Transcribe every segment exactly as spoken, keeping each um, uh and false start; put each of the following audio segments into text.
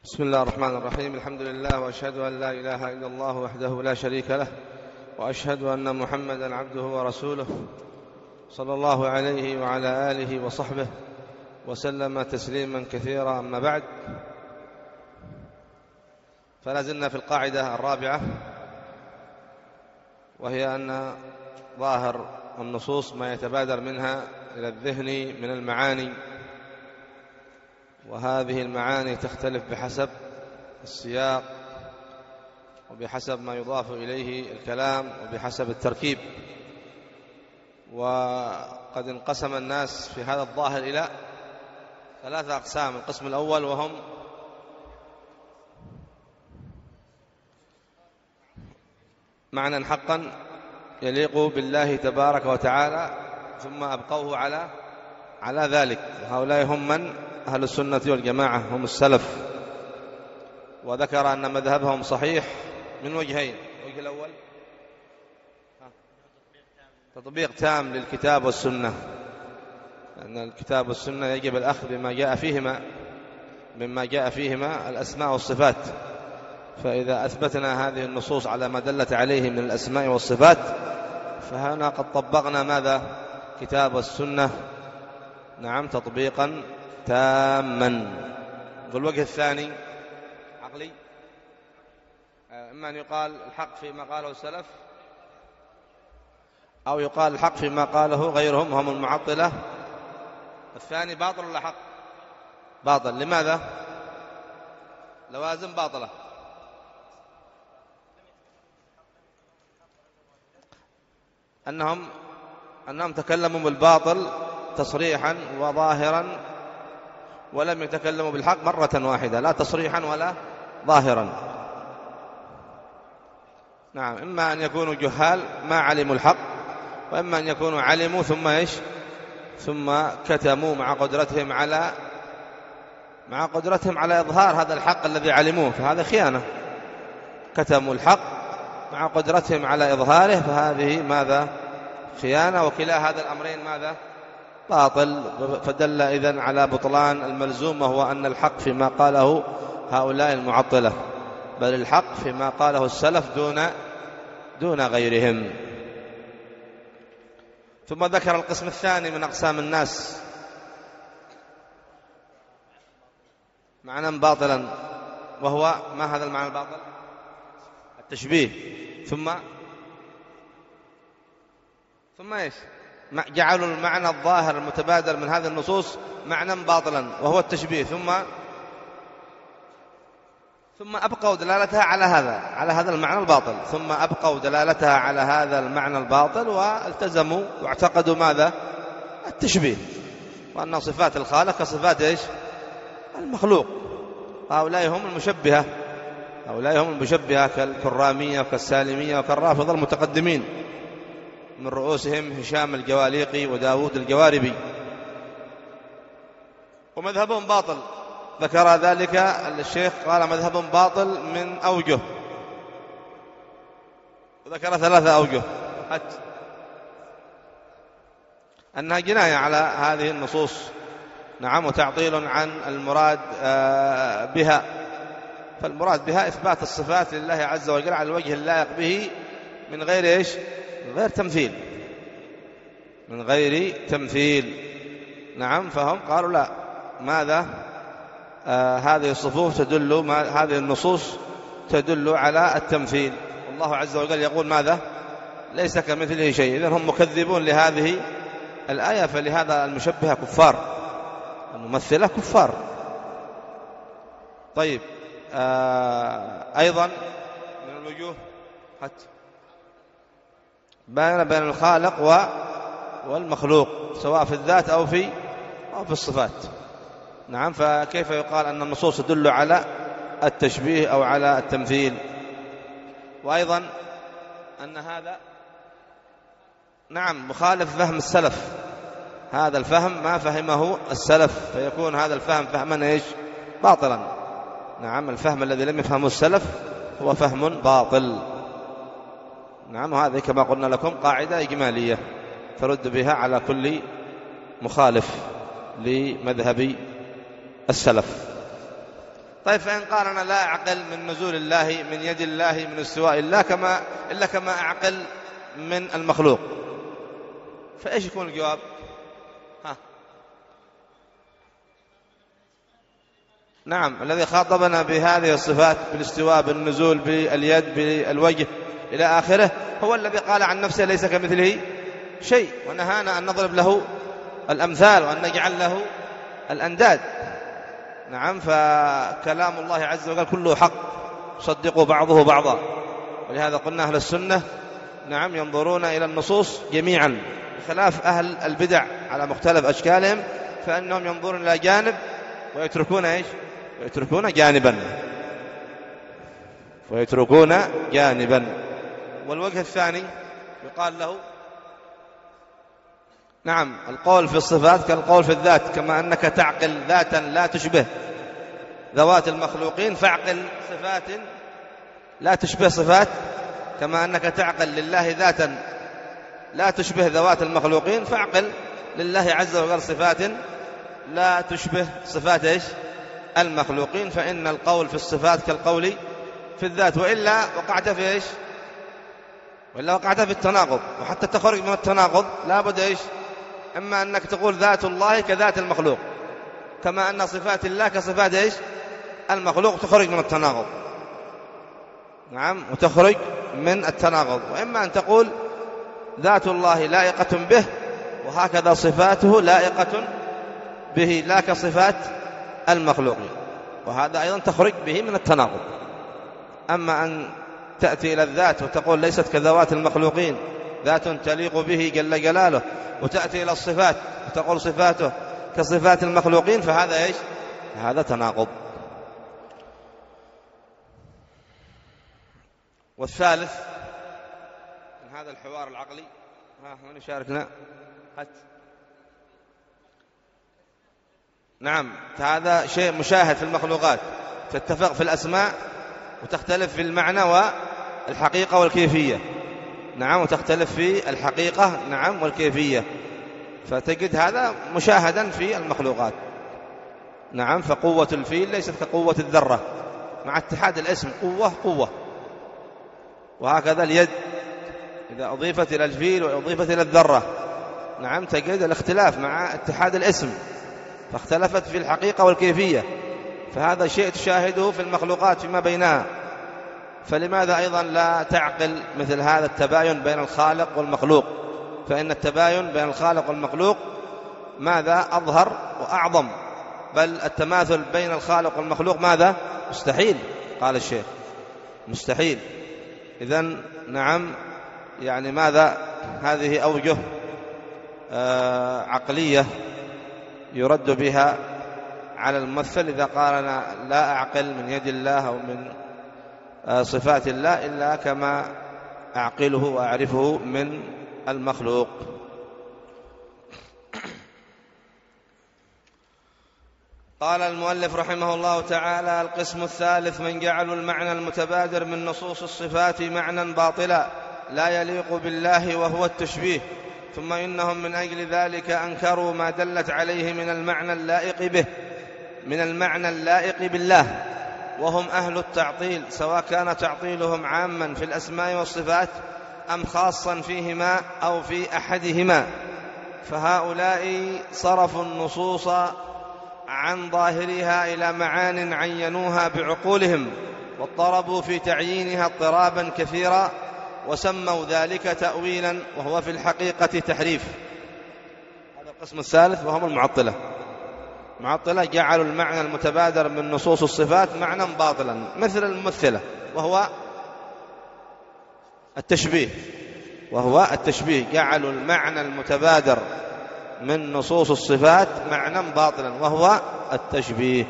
بسم الله الرحمن الرحيم. الحمد لله، وأشهد أن لا إله إلا الله وحده لا شريك له، وأشهد أن محمدا عبده ورسوله صلى الله عليه وعلى آله وصحبه وسلم تسليما كثيرا. أما بعد، فلا زلنا في القاعدة الرابعة، وهي أن ظاهر النصوص ما يتبادر منها إلى الذهن من المعاني، وهذه المعاني تختلف بحسب السياق وبحسب ما يضاف إليه الكلام وبحسب التركيب. وقد انقسم الناس في هذا الظاهر إلى ثلاثة أقسام. القسم الأول وهم معنى حقا يليق بالله تبارك وتعالى ثم أبقوه على على ذلك، هؤلاء هم من أهل السنة والجماعة، هم السلف. وذكر أن مذهبهم صحيح من وجهين. الوجه الأول تطبيق تام للكتاب والسنة، لأن الكتاب والسنة يجب الأخذ بما جاء فيهما مما جاء فيهما الأسماء والصفات. فإذا أثبتنا هذه النصوص على ما دلت عليه من الأسماء والصفات، فهنا قد طبقنا ماذا؟ كتاب والسنة، نعم، تطبيقا تاما. والوجه الثاني عقلي، إما أن يقال الحق فيما قاله السلف، أو يقال الحق فيما قاله غيرهم هم المعطلة. الثاني باطل ولا حق؟ باطل. لماذا؟ لوازم باطلة. أنهم أنهم تكلموا بالباطل تصريحا وظاهرا، ولم يتكلموا بالحق مرة واحدة، لا تصريحا ولا ظاهرا. نعم، إما أن يكونوا جهال ما علموا الحق، وإما أن يكونوا علموا ثم إيش ثم كتموا مع قدرتهم على مع قدرتهم على إظهار هذا الحق الذي علموه، فهذا خيانة. كتموا الحق مع قدرتهم على إظهاره، فهذه ماذا؟ خيانة. وكلا هذا الأمرين ماذا؟ باطل. فدل إذن على بطلان الملزوم، وهو أن الحق فيما قاله هؤلاء المعطلة، بل الحق فيما قاله السلف دون دون غيرهم. ثم ذكر القسم الثاني من أقسام الناس، معنى باطلا، وهو ما هذا المعنى الباطل؟ التشبيه. ثم ثم إيش؟ جعلوا المعنى الظاهر المتبادر من هذه النصوص معنى باطلا، وهو التشبيه. ثم ثم أبقوا دلالتها على هذا على هذا المعنى الباطل ثم أبقوا دلالتها على هذا المعنى الباطل، والتزموا واعتقدوا ماذا؟ التشبيه، وأن صفات الخالق كصفات إيش؟ المخلوق. هؤلاء هم المشبهة هؤلاء هم المشبهة كالكرامية وكالسالمية وكالرافضة المتقدمين، من رؤوسهم هشام الجواليقي وداود الجواربي. ومذهبهم باطل، ذكر ذلك الشيخ، قال مذهبهم باطل من أوجه، وذكر ثلاثة أوجه. حتى أنها جناية على هذه النصوص، نعم، وتعطيل عن المراد بها. فالمراد بها إثبات الصفات لله عز وجل على الوجه اللائق به، من غير إيش؟ من غير تمثيل من غير تمثيل نعم. فهم قالوا لا، ماذا؟ آه هذه الصفوف تدل ما هذه النصوص تدل على التمثيل، والله عز وجل يقول ماذا؟ ليس كمثله شيء. إذن هم مكذبون لهذه الآية، فلهذا المشبهة كفار، الممثلة كفار. طيب، آه أيضا من الوجوه حتى بين بين الخالق والمخلوق، سواء في الذات أو في أو في الصفات، نعم. فكيف يقال أن النصوص تدل على التشبيه أو على التمثيل؟ وأيضا أن هذا نعم مخالف فهم السلف، هذا الفهم ما فهمه السلف، فيكون هذا الفهم فهما إيش؟ باطلا. نعم، الفهم الذي لم يفهمه السلف هو فهم باطل، نعم. وهذه كما قلنا لكم قاعدة إجمالية ترد بها على كل مخالف لمذهب السلف. طيب فإن قال أنا لا أعقل من نزول الله، من يد الله، من استواء الله كما إلا كما أعقل من المخلوق، فإيش يكون الجواب؟ ها. نعم، الذي خاطبنا بهذه الصفات بالاستواء، بالنزول، باليد، بالوجه إلى آخره، هو الذي قال عن نفسه ليس كمثله شيء، ونهانا أن نضرب له الأمثال وأن نجعل له الأنداد. نعم، فكلام الله عز وجل كله حق، صدقوا بعضه بعضا. ولهذا قلنا أهل السنة نعم ينظرون إلى النصوص جميعا، بخلاف أهل البدع على مختلف أشكالهم، فإنهم ينظرون إلى جانب ويتركون إيش؟ ويتركون جانبا ويتركون جانبا. والوجه الثاني يقال له نعم القول في الصفات كالقول في الذات، كما أنك تعقل ذاتا لا تشبه ذوات المخلوقين فاعقل صفات لا تشبه صفات، كما أنك تعقل لله ذاتا لا تشبه ذوات المخلوقين فاعقل لله عز وجل صفات لا تشبه صفات إيش؟ المخلوقين. فإن القول في الصفات كالقول في الذات، وإلا وقعت في إيش؟ وإلا وقعت في التناقض. وحتى تخرج من التناقض لا بد إيش؟ إما أنك تقول ذات الله كذات المخلوق، كما أن صفات الله كصفات إيش؟ المخلوق، تخرج من التناقض. نعم، وتخرج من التناقض. وإما أن تقول ذات الله لائقة به وهكذا صفاته لائقة به لا كصفات المخلوقين، وهذا أيضا تخرج به من التناقض. أما أن تأتي إلى الذات وتقول ليست كذوات المخلوقين، ذات تليق به جل جلاله، وتأتي إلى الصفات وتقول صفاته كصفات المخلوقين، فهذا إيش؟ هذا تناقض. والثالث من هذا الحوار العقلي، ها من يشاركنا؟ هات. نعم، هذا شيء مشاهد في المخلوقات، تتفق في الأسماء وتختلف في المعنى والحقيقة والكيفية. نعم، وتختلف في الحقيقة نعم والكيفية، فتجد هذا مشاهدا في المخلوقات. نعم، فقوة الفيل ليست كقوة الذرة، مع اتحاد الاسم قوة قوة. وهكذا اليد إذا أضيفت إلى الفيل وأضيفت إلى الذرة نعم تجد الاختلاف مع اتحاد الاسم، فاختلفت في الحقيقة والكيفية. فهذا شيء تشاهده في المخلوقات فيما بينها، فلماذا أيضا لا تعقل مثل هذا التباين بين الخالق والمخلوق؟ فإن التباين بين الخالق والمخلوق ماذا أظهر وأعظم، بل التماثل بين الخالق والمخلوق ماذا؟ مستحيل، قال الشيخ مستحيل. إذن نعم يعني ماذا؟ هذه أوجه آه عقلية يرد بها على الممثل إذا قال أنا لا أعقل من يد الله أو من آه صفات الله إلا كما أعقله وأعرفه من المخلوق. قال المؤلف رحمه الله تعالى: القسم الثالث من جعلوا المعنى المتبادر من نصوص الصفات معنى باطلا لا يليق بالله وهو التشبيه، ثم إنهم من أجل ذلك أنكروا ما دلت عليه من المعنى اللائق به من المعنى اللائق بالله، وهم أهل التعطيل، سواء كان تعطيلهم عاما في الأسماء والصفات أم خاصا فيهما أو في أحدهما. فهؤلاء صرفوا النصوص عن ظاهرها إلى معان عينوها بعقولهم، واضطربوا في تعيينها اضطرابا كثيرا، وسموا ذلك تأويلا وهو في الحقيقة تحريف. هذا القسم الثالث وهم المعطلة. المعطلة جعلوا المعنى المتبادر من نصوص الصفات معنى باطلا مثل الممثلة وهو التشبيه وهو التشبيه جعلوا المعنى المتبادر من نصوص الصفات معنى باطلا وهو التشبيه.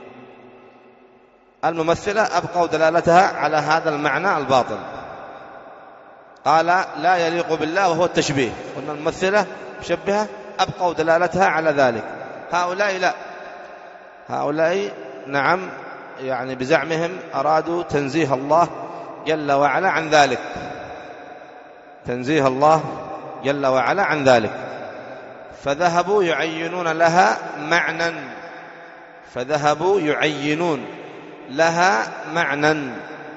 الممثلة أبقوا دلالتها على هذا المعنى الباطل، قال لا يليق بالله وهو التشبيه، وأن الممثلة مشبهة أبقوا دلالتها على ذلك. هؤلاء لا، هؤلاء نعم يعني بزعمهم أرادوا تنزيه الله جل وعلا عن ذلك، تنزيه الله جل وعلا عن ذلك، فذهبوا يعينون لها معنى فذهبوا يعينون لها معنى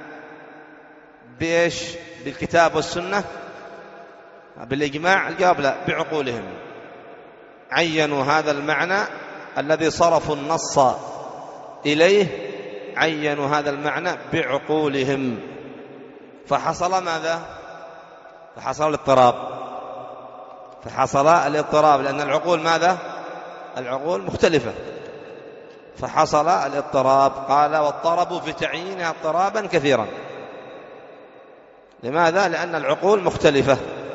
بإيش؟ بالكتاب والسنة؟ بالإجماع؟ الجواب لا، بعقولهم. عينوا هذا المعنى الذي صرفوا النص إليه، عينوا هذا المعنى بعقولهم، فحصل ماذا؟ فحصل الاضطراب، فحصل الاضطراب لأن العقول ماذا؟ العقول مختلفة، فحصل الاضطراب. قال واضطربوا في تعيينها اضطرابا كثيرا. لماذا؟ لأن العقول مختلفة،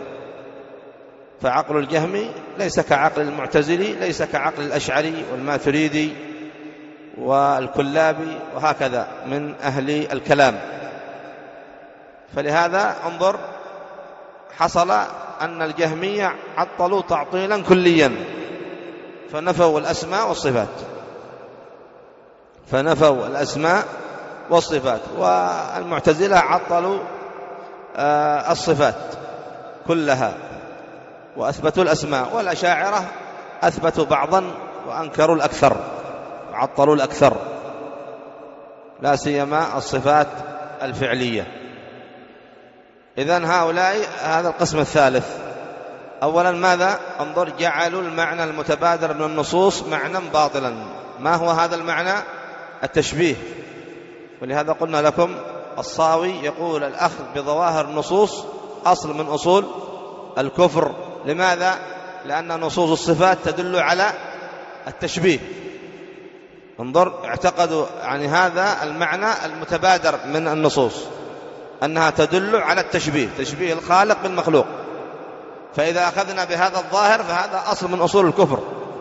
فعقل الجهمي ليس كعقل المعتزلي، ليس كعقل الأشعري والماتريدي والكلابي وهكذا من أهل الكلام. فلهذا انظر، حصل أن الجهمية عطلوا تعطيلا كليا، فنفوا الأسماء والصفات، فنفوا الأسماء والصفات. والمعتزلة عطلوا الصفات كلها وأثبتوا الأسماء. والأشاعرة أثبتوا بعضا وأنكروا الأكثر، عطلوا الأكثر، لا سيما الصفات الفعلية. إذن هؤلاء هذا القسم الثالث. أولا ماذا؟ انظر، جعلوا المعنى المتبادر من النصوص معنى باطلا. ما هو هذا المعنى؟ التشبيه. ولهذا قلنا لكم الصاوي يقول الأخذ بظواهر النصوص أصل من أصول الكفر. لماذا؟ لأن نصوص الصفات تدل على التشبيه. انظر، اعتقدوا يعني هذا المعنى المتبادر من النصوص أنها تدل على التشبيه، تشبيه الخالق بالمخلوق. فإذا أخذنا بهذا الظاهر فهذا أصل من أصول الكفر.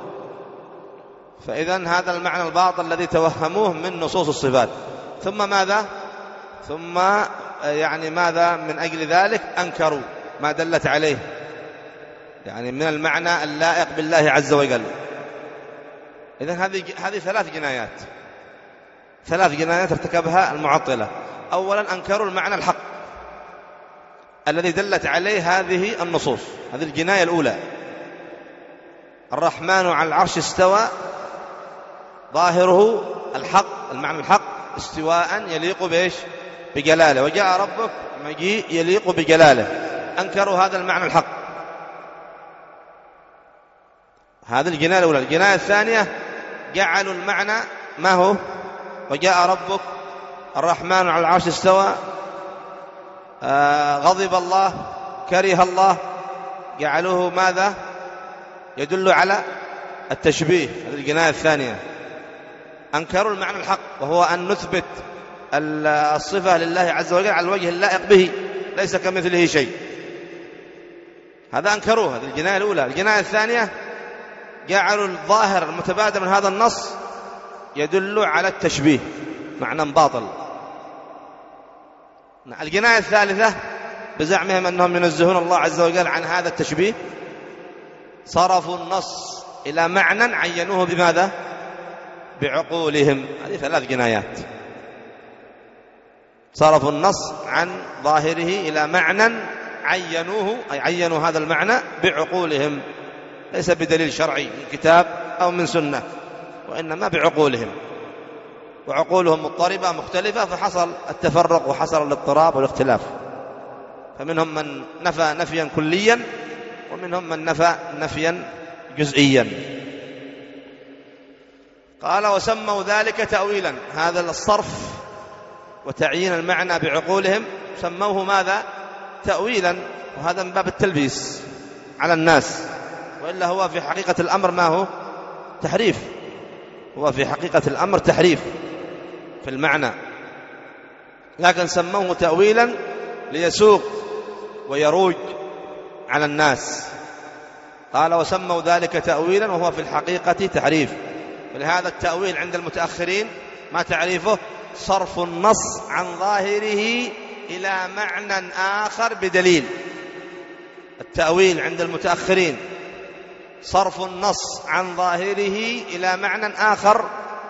فإذن هذا المعنى الباطل الذي توهموه من نصوص الصفات. ثم ماذا؟ ثم يعني ماذا من أجل ذلك؟ أنكروا ما دلت عليه، يعني من المعنى اللائق بالله عز وجل. إذن هذه هذه ثلاث جنايات، ثلاث جنايات ارتكبها المعطلة. أولا أنكروا المعنى الحق الذي دلت عليه هذه النصوص، هذه الجناية الأولى. الرحمن على العرش استوى، ظاهره الحق، المعنى الحق، استواء يليق بإيش؟ بجلاله. وجاء ربك مجيء يليق بجلاله. أنكروا هذا المعنى الحق، هذه الجناية الأولى. الجناية الثانية جعلوا المعنى ما هو؟ وجاء ربك، الرحمن على العرش استوى، آه غضب الله، كره الله، جعلوه ماذا؟ يدل على التشبيه. هذه الجناية الثانية. أنكروا المعنى الحق وهو أن نثبت الصفة لله عز وجل على الوجه اللائق به، ليس كمثله شيء. هذا أنكروه، هذه الجناية الأولى. الجناية الثانية جعلوا الظاهر المتبادر من هذا النص يدل على التشبيه، معنى باطل. الجناية الثالثة بزعمهم أنهم ينزهون الله عز وجل عن هذا التشبيه، صرفوا النص إلى معنى عينوه بماذا؟ بعقولهم. هذه ثلاث جنايات. صرفوا النص عن ظاهره إلى معنى عينوه، أي عينوا هذا المعنى بعقولهم، ليس بدليل شرعي من كتاب أو من سنة، وإنما بعقولهم. وعقولهم مضطربة مختلفة، فحصل التفرق وحصل الاضطراب والاختلاف. فمنهم من نفى نفيا كليا، ومنهم من نفى نفيا جزئيا. قال وسموا ذلك تأويلا. هذا الصرف وتعيين المعنى بعقولهم سموه ماذا؟ تأويلا. وهذا من باب التلبيس على الناس، وإلا هو في حقيقة الأمر ما هو؟ تحريف. هو في حقيقة الأمر تحريف في المعنى، لكن سموه تأويلا ليسوق ويروج على الناس. قال وسموا ذلك تأويلا وهو في الحقيقة تحريف. فلهذا التأويل عند المتأخرين ما تعريفه؟ صرف النص عن ظاهره إلى معنى آخر بدليل. التأويل عند المتأخرين صرف النص عن ظاهره إلى معنى آخر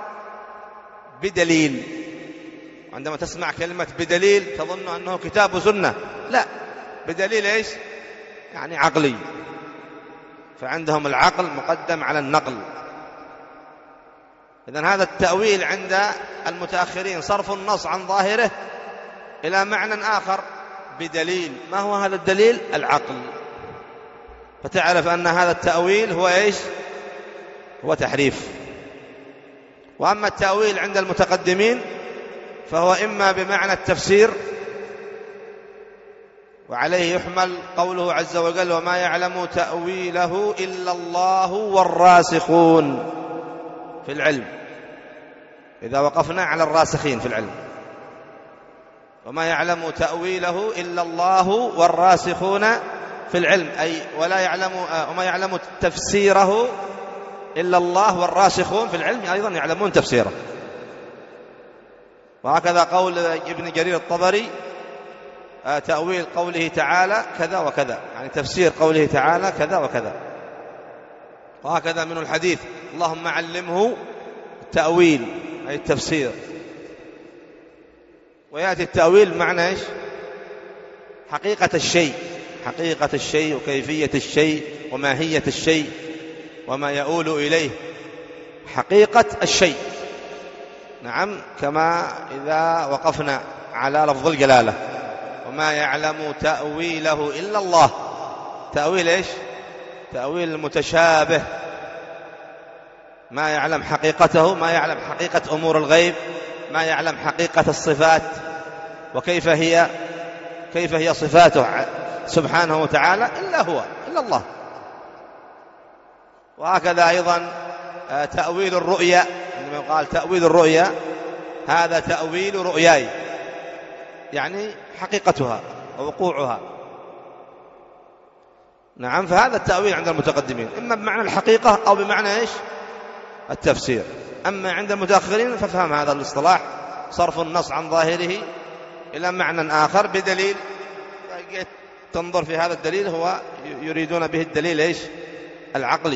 بدليل. عندما تسمع كلمة بدليل تظن أنه كتاب وسنة، لا، بدليل إيش؟ يعني عقلي. فعندهم العقل مقدم على النقل. إذن هذا التأويل عند المتأخرين صرف النص عن ظاهره إلى معنى آخر بدليل. ما هو هذا الدليل؟ العقل. فتعرف أن هذا التأويل هو إيش؟ هو تحريف. وأما التأويل عند المتقدمين فهو إما بمعنى التفسير، وعليه يحمل قوله عز وجل وما يعلم تأويله إلا الله والراسخون في العلم، إذا وقفنا على الراسخين في العلم، وما يعلم تأويله إلا الله والراسخون في العلم، أي ولا يعلم وما يعلم تفسيره إلا الله والراسخون في العلم أيضا يعلمون تفسيره. وهكذا قول ابن جرير الطبري تأويل قوله تعالى كذا وكذا، يعني تفسير قوله تعالى كذا وكذا. وهكذا من الحديث اللهم علمه التأويل أي التفسير. ويأتي التأويل معنى إيش؟ حقيقة الشيء، حقيقة الشيء وكيفية الشيء وماهية الشيء وما يؤول إليه، حقيقة الشيء. نعم، كما إذا وقفنا على لفظ الجلالة وما يعلم تأويله إلا الله. تأويل إيش؟ تأويل المتشابه، ما يعلم حقيقته، ما يعلم حقيقة أمور الغيب، ما يعلم حقيقة الصفات وكيف هي كيف هي صفاته سبحانه وتعالى إلا هو، إلا الله. وهكذا أيضا تأويل الرؤيا، عندما قال تأويل الرؤيا هذا تأويل رؤياي، يعني حقيقتها ووقوعها. نعم، فهذا التأويل عند المتقدمين إما بمعنى الحقيقة أو بمعنى إيش؟ التفسير. أما عند المتأخرين ففهم هذا الاصطلاح صرف النص عن ظاهره إلى معنى آخر بدليل، تنظر في هذا الدليل هو يريدون به الدليل إيش؟ العقلي.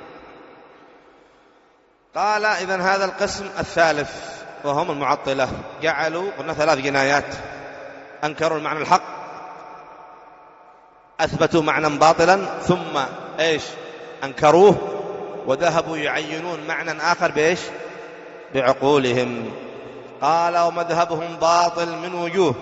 قال إذن هذا القسم الثالث وهم المعطلة، جعلوا قلنا ثلاث جنايات: أنكروا المعنى الحق، أثبتوا معنى باطلا، ثم إيش؟ أنكروه وذهبوا يعينون معنى آخر بإيش؟ بعقولهم. قال ومذهبهم باطل من وجوه.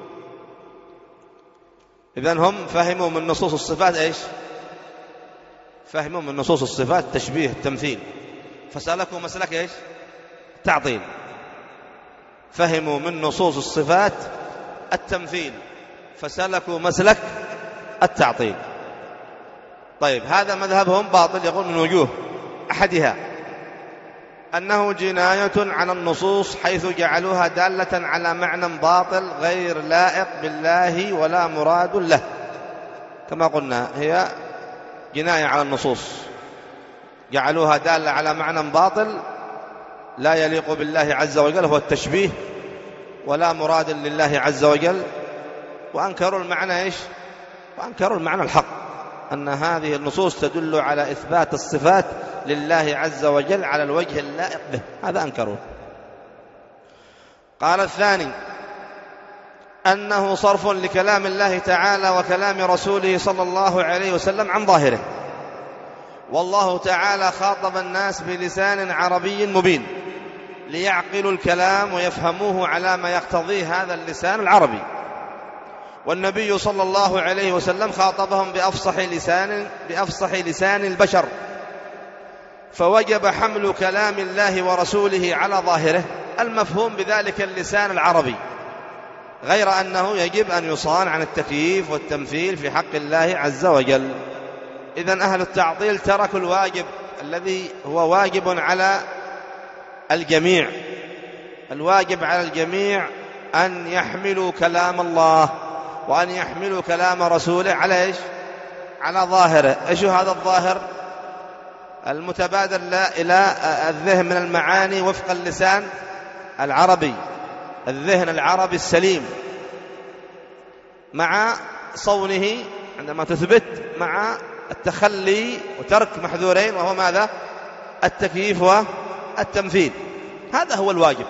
إذن هم فهموا من نصوص الصفات إيش؟ فهموا من نصوص الصفات تشبيه التمثيل، فسلكوا مسلك إيش؟ تعطيل. فهموا من نصوص الصفات التمثيل فسلكوا مسلك التعطيل. طيب، هذا مذهبهم باطل يقول من وجوه: أحدها أنه جناية على النصوص حيث جعلوها دالة على معنى باطل غير لائق بالله ولا مراد له. كما قلنا هي جناية على النصوص، جعلوها دالة على معنى باطل لا يليق بالله عز وجل، هو التشبيه، ولا مراد لله عز وجل. وأنكروا المعنى إيش؟ وأنكروا المعنى الحق، أن هذه النصوص تدل على إثبات الصفات لله عز وجل على الوجه اللائق به، هذا أنكروه. قال الثاني أنه صرف لكلام الله تعالى وكلام رسوله صلى الله عليه وسلم عن ظاهره، والله تعالى خاطب الناس بلسان عربي مبين ليعقلوا الكلام ويفهموه على ما يقتضيه هذا اللسان العربي، والنبي صلى الله عليه وسلم خاطبهم بأفصح لسان بأفصح لسان البشر، فوجب حمل كلام الله ورسوله على ظاهره المفهوم بذلك اللسان العربي، غير أنه يجب أن يصان عن التكييف والتمثيل في حق الله عز وجل. إذن أهل التعطيل تركوا الواجب الذي هو واجب على الجميع. الواجب على الجميع أن يحملوا كلام الله وأن يحملوا كلام رسوله على إيش؟ على ظاهره. إيش هذا الظاهر؟ المتبادر إلى الذهن من المعاني وفق اللسان العربي، الذهن العربي السليم، مع صونه عندما تثبت، مع التخلي وترك محذورين، وهو ماذا؟ التكييف والتمثيل. هذا هو الواجب.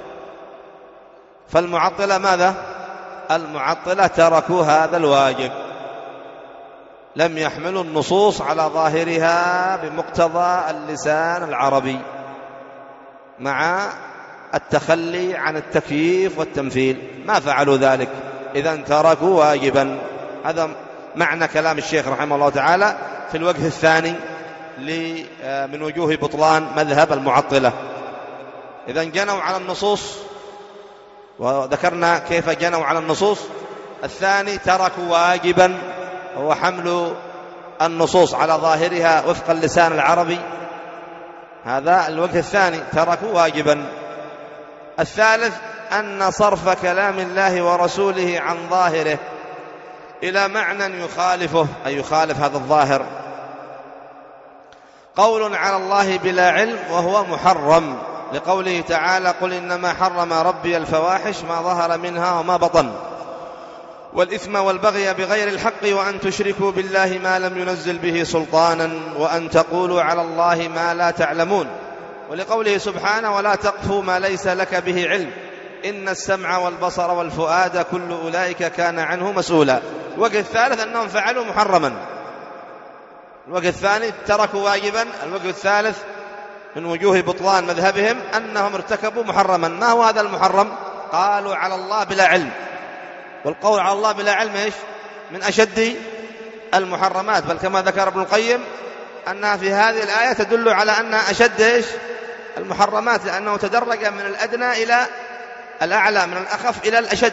فالمعطلة ماذا؟ المعطلة تركوا هذا الواجب، لم يحملوا النصوص على ظاهرها بمقتضى اللسان العربي، مع التخلي عن التكييف والتمثيل، ما فعلوا ذلك، إذن تركوا واجبا. هذا معنى كلام الشيخ رحمه الله تعالى في الوجه الثاني من وجوه بطلان مذهب المعطلة. إذن جنوا على النصوص، وذكرنا كيف جنوا على النصوص. الثاني تركوا واجبا، هو حمل النصوص على ظاهرها وفق اللسان العربي، هذا الوجه الثاني، تركوا واجبا. الثالث أن صرف كلام الله ورسوله عن ظاهره إلى معنى يخالفه، أي يخالف هذا الظاهر، قول على الله بلا علم وهو محرم، لقوله تعالى: قل إنما حرم ربي الفواحش ما ظهر منها وما بطن والإثم والبغي بغير الحق وأن تشركوا بالله ما لم ينزل به سلطانا وأن تقولوا على الله ما لا تعلمون. ولقوله سبحانه: ولا تقف ما ليس لك به علم إن السمع والبصر والفؤاد كل أولئك كان عنه مسؤولا. الوجه الثالث أنهم فعلوا محرما. الوجه الثاني تركوا واجبا. الوجه الثالث من وجوه بطلان مذهبهم أنهم ارتكبوا محرما. ما هو هذا المحرم؟ قالوا على الله بلا علم، والقول على الله بلا علم إيش؟ من أشد المحرمات، بل كما ذكر ابن القيم أنها في هذه الآية تدل على أنها أشد إيش؟ المحرمات، لأنه تدرج من الأدنى إلى الأعلى، من الأخف إلى الأشد.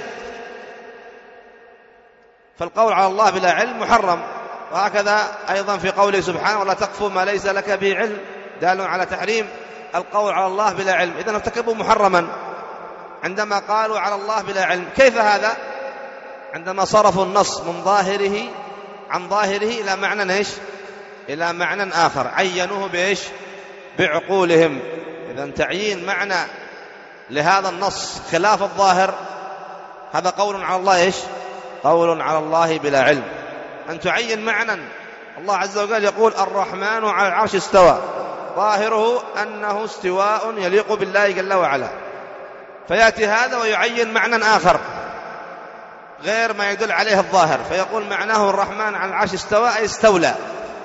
فالقول على الله بلا علم محرم. وهكذا أيضا في قوله سبحانه: ولا تقف ما ليس لك به علم، دال على تحريم القول على الله بلا علم. إذن ارتكبوا محرما عندما قالوا على الله بلا علم. كيف هذا؟ عندما صرفوا النص من ظاهره عن ظاهره إلى معنى إيش؟ إلى معنى آخر، عينوه بإيش؟ بعقولهم. إذن تعيين معنى لهذا النص خلاف الظاهر، هذا قول على الله إيش؟ قول على الله بلا علم. أن تعين معنى، الله عز وجل يقول: الرحمن على العرش استوى، ظاهره أنه استواء يليق بالله جل وعلا، فيأتي هذا ويعين معنى آخر غير ما يدل عليه الظاهر، فيقول معناه الرحمن على العرش استوى أي استولى،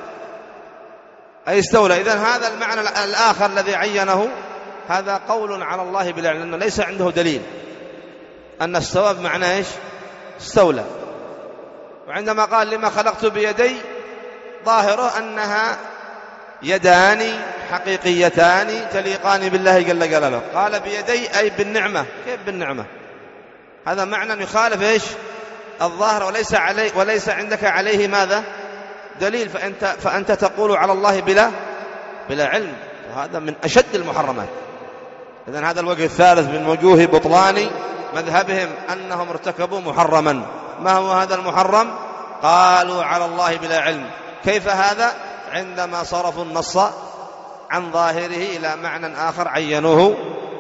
أي استولى. إذن هذا المعنى الآخر الذي عينه هذا قول على الله بلا علم، لأنه ليس عنده دليل أن استوى بمعنى إيش؟ استولى. وعندما قال: لما خلقت بيدي، ظاهره أنها يدان حقيقيتان تليقان بالله جل جلاله. قال بيدي أي بالنعمة. كيف بالنعمة؟ هذا معنى يخالف إيش؟ الظاهر، وليس عليه وليس عندك عليه ماذا؟ دليل، فأنت فأنت تقول على الله بلا بلا علم، وهذا من أشد المحرمات. إذن هذا الوجه الثالث من وجوه بطلان مذهبهم، أنهم ارتكبوا محرما. ما هو هذا المحرم؟ قالوا على الله بلا علم. كيف هذا؟ عندما صرفوا النص عن ظاهره إلى معنى آخر عينوه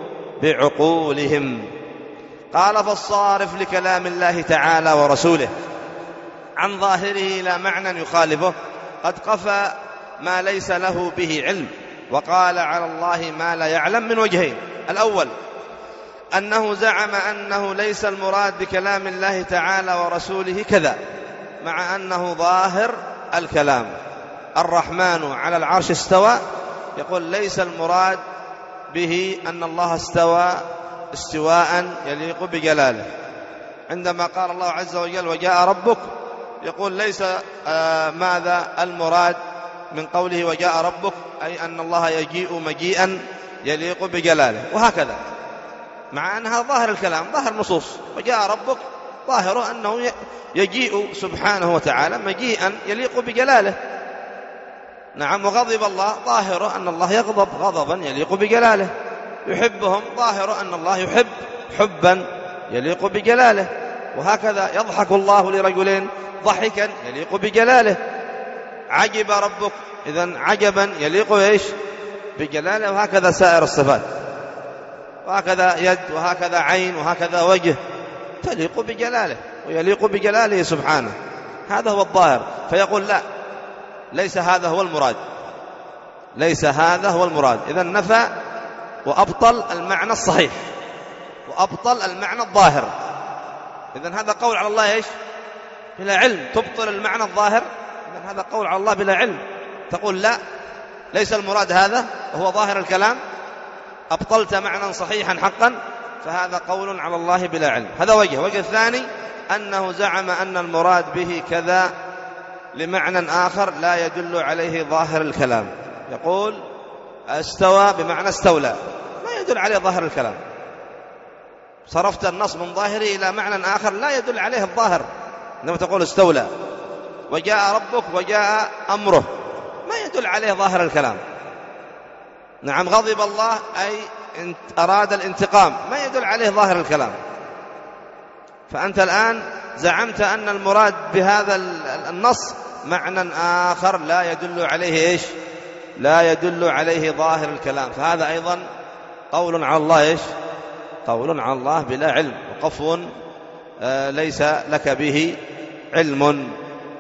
بعقولهم. قال: فالصارف لكلام الله تعالى ورسوله عن ظاهره إلى معنى يخالفه قد قفى ما ليس له به علم، وقال على الله ما لا يعلم من وجهين. الأول أنه زعم أنه ليس المراد بكلام الله تعالى ورسوله كذا، مع أنه ظاهر الكلام. الرحمن على العرش استوى، يقول ليس المراد به أن الله استوى استواء يليق بجلاله. عندما قال الله عز وجل: وجاء ربك، يقول ليس آه ماذا المراد من قوله وجاء ربك، أي أن الله يجيء مجيئا يليق بجلاله. وهكذا، مع أنها ظاهر الكلام، ظاهر النصوص، وجاء ربك ظاهره أنه يجيء سبحانه وتعالى مجيئا يليق بجلاله. نعم. وغضب الله، ظاهره أن الله يغضب غضبا يليق بجلاله. يحبهم، ظاهره أن الله يحب حبا يليق بجلاله. وهكذا يضحك الله لرجلين ضحكا يليق بجلاله. عجب ربك، إذن عجبا يليق إيش؟ بجلاله. وهكذا سائر الصفات، وهكذا يد، وهكذا عين، وهكذا وجه، تليق بجلاله ويليق بجلاله سبحانه. هذا هو الظاهر. فيقول لا، ليس هذا هو المراد، ليس هذا هو المراد. إذن نفى وأبطل المعنى الصحيح، وأبطل المعنى الظاهر. إذن هذا قول على الله إيش؟ بلا علم. تبطل المعنى الظاهر، إذن هذا قول على الله بلا علم. تقول لا، ليس المراد هذا وهو ظاهر الكلام. أبطلت معنى صحيحا حقا، فهذا قول على الله بلا علم. هذا وجه. وجه الثاني أنه زعم أن المراد به كذا لمعنى آخر لا يدل عليه ظاهر الكلام. يقول استوى بمعنى استولى، ما يدل عليه ظاهر الكلام، صرفت النص من ظاهره إلى معنى آخر لا يدل عليه الظاهر. عندما تقول استولى وجاء ربك وجاء أمره، ما يدل عليه ظاهر الكلام. نعم، غضب الله أي أراد الانتقام، ما يدل عليه ظاهر الكلام. فأنت الآن زعمت أن المراد بهذا النص معنى آخر لا يدل عليه إيش؟ لا يدل عليه ظاهر الكلام، فهذا أيضا قول على الله إيش؟ قول على الله بلا علم، وقفو آه ليس لك به علم.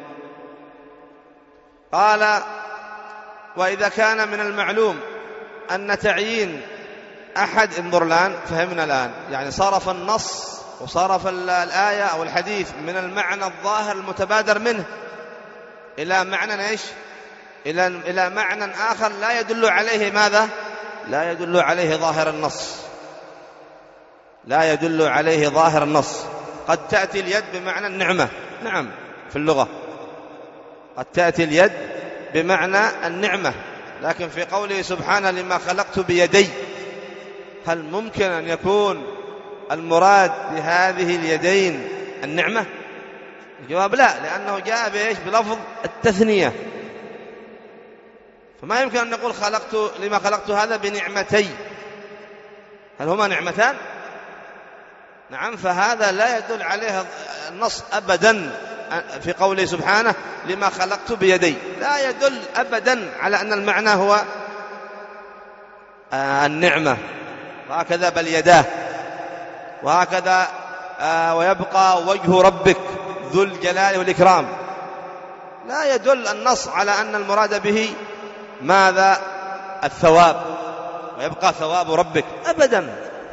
قال وإذا كان من المعلوم أن تعيين أحد، انظر الآن، فهمنا الآن، يعني صرف النص وصرف الآية أو الحديث من المعنى الظاهر المتبادر منه إلى معنى إيش؟ إلى إلى معنى آخر لا يدل عليه ماذا؟ لا يدل عليه ظاهر النص، لا يدل عليه ظاهر النص. قد تأتي اليد بمعنى النعمة، نعم، في اللغة قد تأتي اليد بمعنى النعمة، لكن في قوله سبحانه لما خلقت بيدي، هل ممكن أن يكون المراد بهذه اليدين النعمة؟ الجواب لا، لأنه جاء بإيش؟ بلفظ التثنية، فما يمكن أن نقول خلقت لما خلقت هذا بنعمتي، هل هما نعمتان؟ نعم، فهذا لا يدل عليه النص أبدا. في قوله سبحانه لما خلقت بيدي لا يدل أبدا على أن المعنى هو النعمة، وهكذا بل يداه، وهكذا ويبقى وجه ربك ذو الجلال والإكرام، لا يدل النص على أن المراد به ماذا؟ الثواب، ويبقى ثواب ربك أبدا.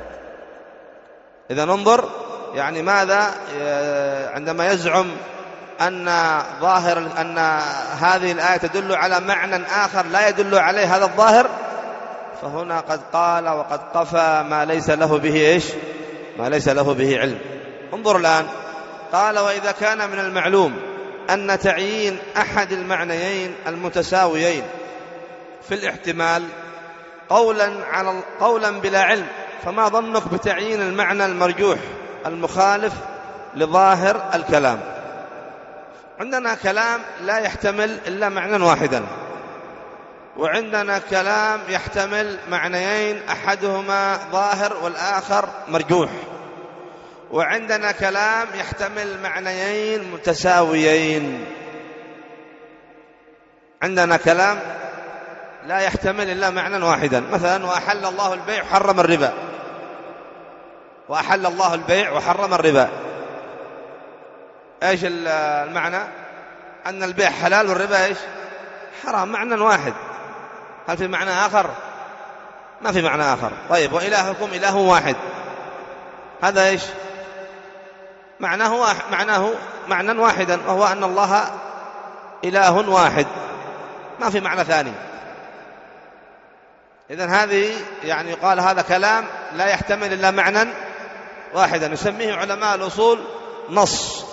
إذا ننظر يعني ماذا عندما يزعم أن ظاهر أن هذه الآية تدل على معنى آخر لا يدل عليه هذا الظاهر، فهنا قد قال وقد قفى ما ليس له به إيش؟ ما ليس له به علم. انظر الآن، قال وإذا كان من المعلوم أن تعيين أحد المعنيين المتساويين في الاحتمال قولا على قولا بلا علم، فما ظنك بتعيين المعنى المرجوح المخالف لظاهر الكلام؟ عندنا كلام لا يحتمل إلا معنى واحدا، وعندنا كلام يحتمل معنيين أحدهما ظاهر والآخر مرجوح، وعندنا كلام يحتمل معنيين متساويين. عندنا كلام لا يحتمل إلا معنى واحدا، مثلا وأحل الله البيع وحرم الربا، وأحل الله البيع وحرم الربا، إيش المعنى؟ أن البيع حلال والربا إيش؟ حرام، معنى واحد. هل في معنى آخر؟ ما في معنى آخر. طيب وإلهكم إله واحد، هذا إيش؟ معناه واحد، معناه معنى واحدا، وهو أن الله إله واحد، ما في معنى ثاني. إذن هذه يعني يقال هذا كلام لا يحتمل إلا معنى واحدا، يسميه علماء الأصول نص،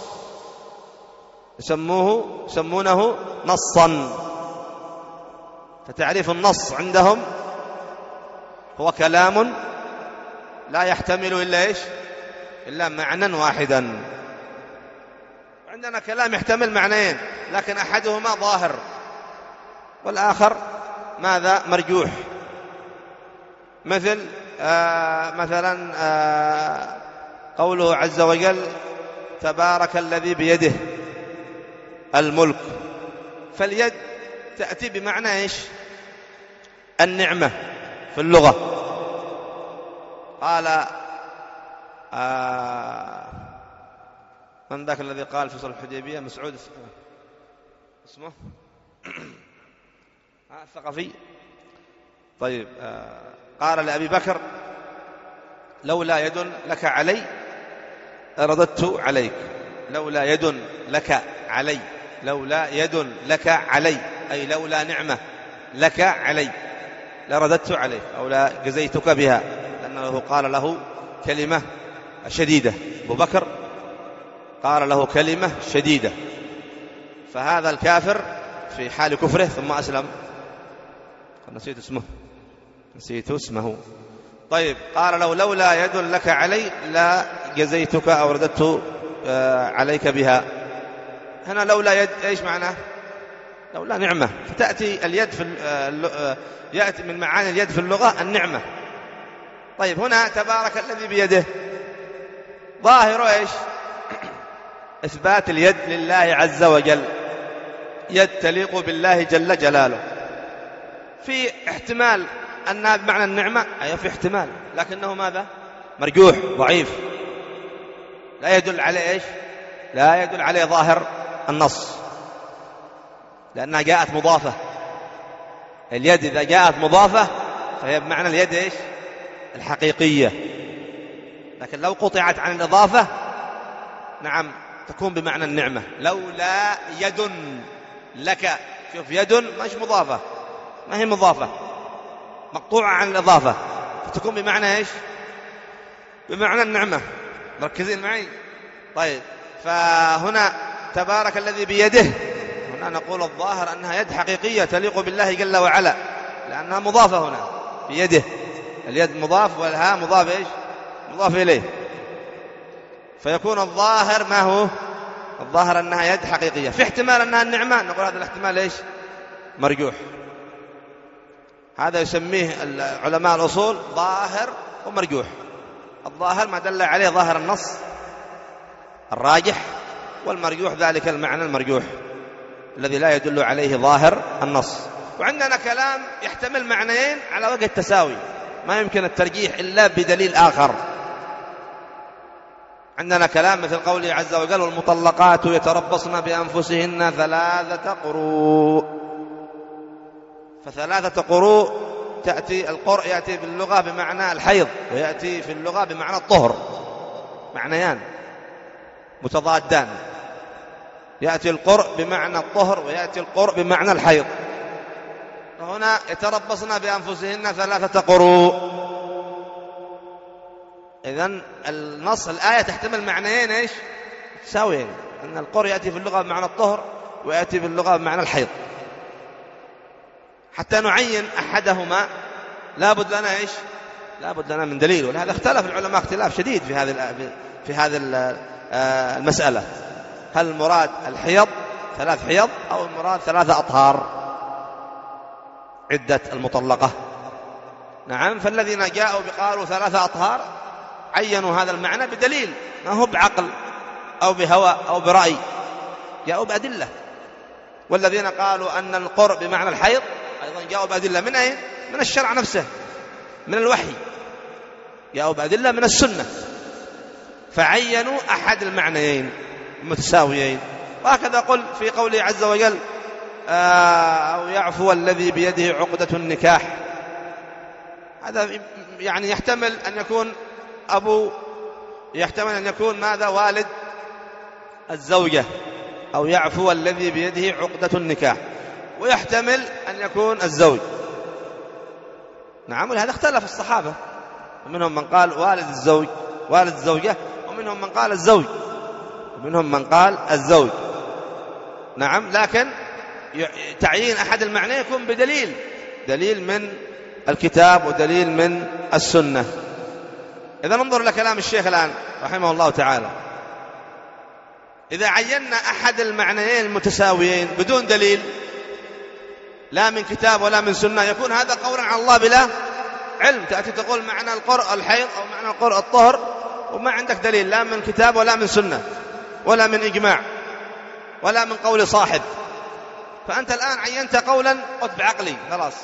يسموه يسمونه نصا. فتعريف النص عندهم هو كلام لا يحتمل إلا إيش؟ إلا معنى واحدا. عندنا كلام يحتمل معنيين، لكن أحدهما ظاهر والآخر ماذا؟ مرجوح. مثل آه مثلا آه قوله عز وجل تبارك الذي بيده الملك، فاليد تأتي بمعنى إيش؟ النعمة في اللغة. قال آه من ذاك الذي قال في صلح الحديبية؟ مسعود اسمه الثقفي. طيب آه قال لأبي بكر لولا يد لك علي رددت عليك، لولا يد لك علي، لولا يد لك علي أي لولا نعمة لك علي لرددت عليك أو لا جزيتك بها، لأنه قال له كلمة شديدة. أبو بكر قال له كلمة شديدة، فهذا الكافر في حال كفره ثم أسلم، نسيت اسمه نسيت اسمه طيب، قال له لولا يد لك علي لا جزيتك أو رددت عليك بها. هنا لولا يد إيش معناه؟ لولا نعمة، فتأتي اليد في يأتي من معاني اليد في اللغة النعمة. طيب هنا تبارك الذي بيده، ظاهر إيش؟ إثبات اليد لله عز وجل، يد تليق بالله جل جلاله. في احتمال أنها بمعنى النعمة، أي في احتمال، لكنه ماذا؟ مرجوح ضعيف، لا يدل عليه إيش؟ لا يدل عليه ظاهر النص، لأنها جاءت مضافة. اليد إذا جاءت مضافة فهي بمعنى اليد إيش؟ الحقيقية، لكن لو قطعت عن الإضافة نعم تكون بمعنى النعمة. لولا يد لك، شوف يد مش مضافة، ما هي مضافة، مقطوعة عن الإضافة، فتكون بمعنى إيش؟ بمعنى النعمة. مركزين معي؟ طيب، فهنا تبارك الذي بيده، هنا نقول الظاهر أنها يد حقيقية تليق بالله جل وعلا، لأنها مضافة هنا في يده، اليد مضاف والها مضاف إيش؟ مضاف إليه، فيكون الظاهر ما هو؟ الظاهر أنها يد حقيقية. في احتمال أنها النعمة، نقول هذا الاحتمال إيش؟ مرجوح. هذا يسميه علماء الأصول ظاهر ومرجوح. الظاهر ما دل عليه ظاهر النص الراجح، والمرجوح ذلك المعنى المرجوح الذي لا يدل عليه ظاهر النص. وعندنا كلام يحتمل معنيين على وجه التساوي، ما يمكن الترجيح إلا بدليل آخر. عندنا كلام مثل قوله عز وجل والمطلقات يتربصن بأنفسهن ثلاثة قروء، فثلاثة قروء تأتي القرء يأتي باللغة بمعنى الحيض، ويأتي في اللغة بمعنى الطهر، معنيان متضادان، يأتي القرء بمعنى الطهر ويأتي القرء بمعنى الحيض. هنا يتربصن بأنفسهن ثلاثة قروء، إذن النص الآية تحتمل معنيين إيش؟ تساويين، أن القرء يأتي في اللغة بمعنى الطهر ويأتي في اللغة بمعنى الحيض. حتى نعين أحدهما لابد لنا إيش؟ لابد لنا من دليل، ولهذا اختلف العلماء اختلاف شديد في هذه في هذه المسألة، هل المراد الحيض ثلاث حيض أو المراد ثلاثة أطهار عدة المطلقة؟ نعم، فالذين جاءوا بقالوا ثلاثة أطهار عينوا هذا المعنى بدليل، ما هو بعقل أو بهوى أو برأي، جاءوا بأدلة. والذين قالوا أن القرء بمعنى الحيض أيضا جاءوا بأدلة من أين؟ من الشرع نفسه، من الوحي، جاءوا بأدلة من السنة، فعينوا أحد المعنيين متساويين. وهكذا قل في قوله عز وجل أو يعفو الذي بيده عقدة النكاح، هذا يعني يحتمل أن يكون أبو، يحتمل أن يكون ماذا؟ والد الزوجة، أو يعفو الذي بيده عقدة النكاح، ويحتمل أن يكون الزوج. نعم، ولهذا اختلف الصحابة، ومنهم من قال والد الزوج والد الزوجة، ومنهم من قال الزوج، ومنهم من قال الزوج. نعم، لكن تعيين أحد المعنى يكون بدليل، دليل من الكتاب ودليل من السنة. إذا ننظر لكلام الشيخ الآن رحمه الله تعالى، إذا عينا أحد المعنيين المتساويين بدون دليل لا من كتاب ولا من سنة، يكون هذا قولا على الله بلا علم. تأتي تقول معنى القرء الحيض أو معنى القرء الطهر وما عندك دليل لا من كتاب ولا من سنة ولا من إجماع ولا من قول صاحب، فأنت الآن عينت قولا قلت بعقلي خلاص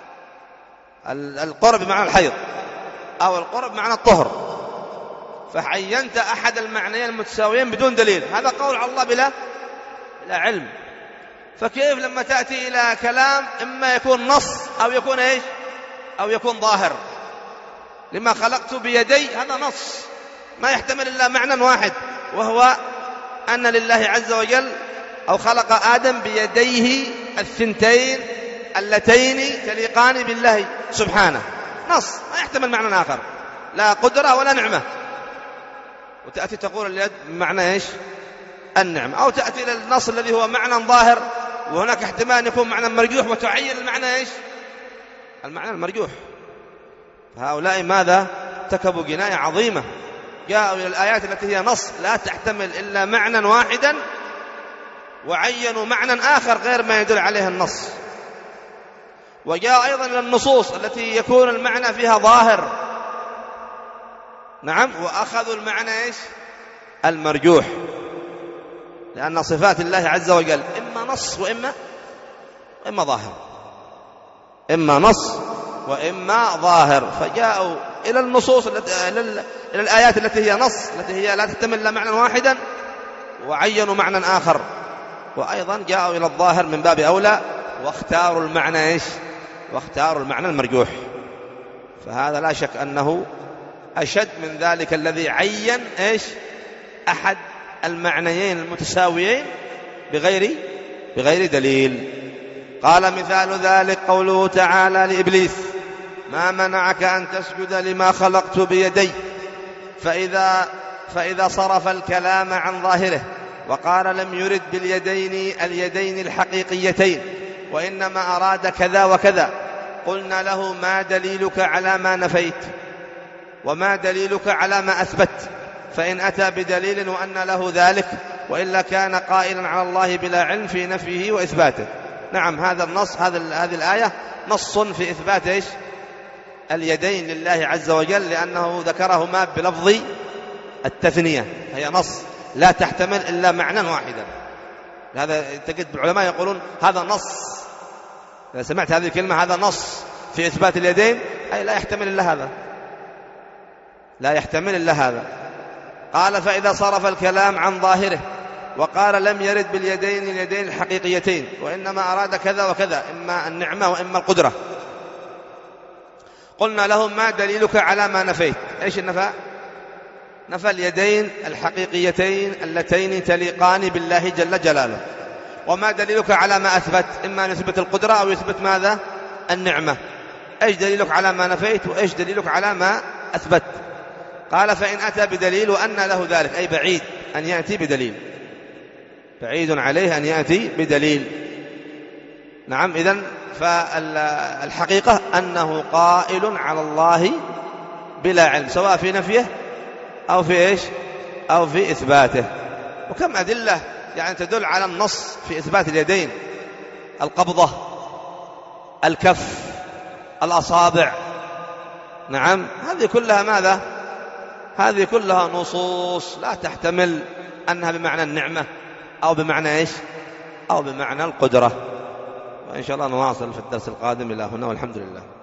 القرء بمعنى الحيض أو القرء بمعنى الطهر، فعينت أحد المعنيين المتساويين بدون دليل، هذا قول على الله بلا بلا علم. فكيف لما تأتي إلى كلام إما يكون نص أو يكون إيش؟ أو يكون ظاهر؟ لما خلقت بيدي هذا نص ما يحتمل إلا معنى واحد، وهو أن لله عز وجل أو خلق آدم بيديه الثنتين اللتين تليقان بالله سبحانه، نص ما يحتمل معنى آخر، لا قدرة ولا نعمة. وتأتي تقول اليد بمعنى إيش؟ النعمة. أو تأتي إلى النص الذي هو معنى ظاهر وهناك احتمال أن يكون معنى مرجوح وتعين المعنى إيش؟ المعنى المرجوح. فهؤلاء ماذا؟ ارتكبوا جناية عظيمة، جاءوا إلى الآيات التي هي نص لا تحتمل إلا معنى واحدا وعينوا معنى آخر غير ما يدل عليه النص. وجاء أيضا إلى النصوص التي يكون المعنى فيها ظاهر، نعم، وأخذوا المعنى إيش؟ المرجوح، لأن صفات الله عز وجل إما نص وإما إما ظاهر، إما نص وإما ظاهر. فجاءوا إلى النصوص التي إلى الآيات التي هي نص، التي هي لا تحتمل إلا معنى واحدا، وعينوا معنى آخر. وأيضا جاءوا إلى الظاهر من باب أولى واختاروا المعنى إيش؟ واختاروا المعنى المرجوح. فهذا لا شك أنه أشد من ذلك الذي عين إيش؟ أحد المعنيين المتساويين بغير بغير دليل. قال مثال ذلك قوله تعالى لإبليس: ما منعك أن تسجد لما خلقت بيدي، فإذا, فإذا صرف الكلام عن ظاهره وقال لم يرد باليدين اليدين الحقيقيتين وإنما أراد كذا وكذا، قلنا له: ما دليلك على ما نفيت وما دليلك على ما أثبت؟ فإن أتى بدليل وأن له ذلك، وإلا كان قائلا على الله بلا علم في نفيه وإثباته. نعم، هذا النص، هذه الآية نص في إثبات إيش؟ اليدين لله عز وجل، لأنه ذكرهما بلفظ التثنية، هي نص لا تحتمل إلا معنى واحدا. هذا تجد العلماء يقولون هذا نص، إذا سمعت هذه الكلمة هذا نص في إثبات اليدين، أي لا يحتمل إلا هذا، لا يحتمل إلا هذا. قال: فإذا صرف الكلام عن ظاهره وقال لم يرد باليدين اليدين الحقيقيتين وإنما أراد كذا وكذا، إما النعمة وإما القدرة، قلنا لهم: ما دليلك على ما نفيت؟ إيش النفى؟ نفى اليدين الحقيقيتين اللتين تليقان بالله جل جلاله. وما دليلك على ما أثبت؟ إما أن يثبت القدرة أو يثبت ماذا؟ النعمة. إيش دليلك على ما نفيت وإيش دليلك على ما أثبت؟ قال: فإن أتى بدليل وأن له ذلك، أي بعيد أن يأتي بدليل، بعيد عليه أن يأتي بدليل. نعم، إذن فالحقيقة أنه قائل على الله بلا علم، سواء في نفيه أو في إيش؟ أو في إثباته. وكم أدلة يعني تدل على النص في إثبات اليدين: القبضة، الكف، الأصابع. نعم، هذه كلها ماذا؟ هذه كلها نصوص لا تحتمل أنها بمعنى النعمة أو بمعنى إيش؟ أو بمعنى القدرة. وإن شاء الله نواصل في الدرس القادم. إلى هنا والحمد لله.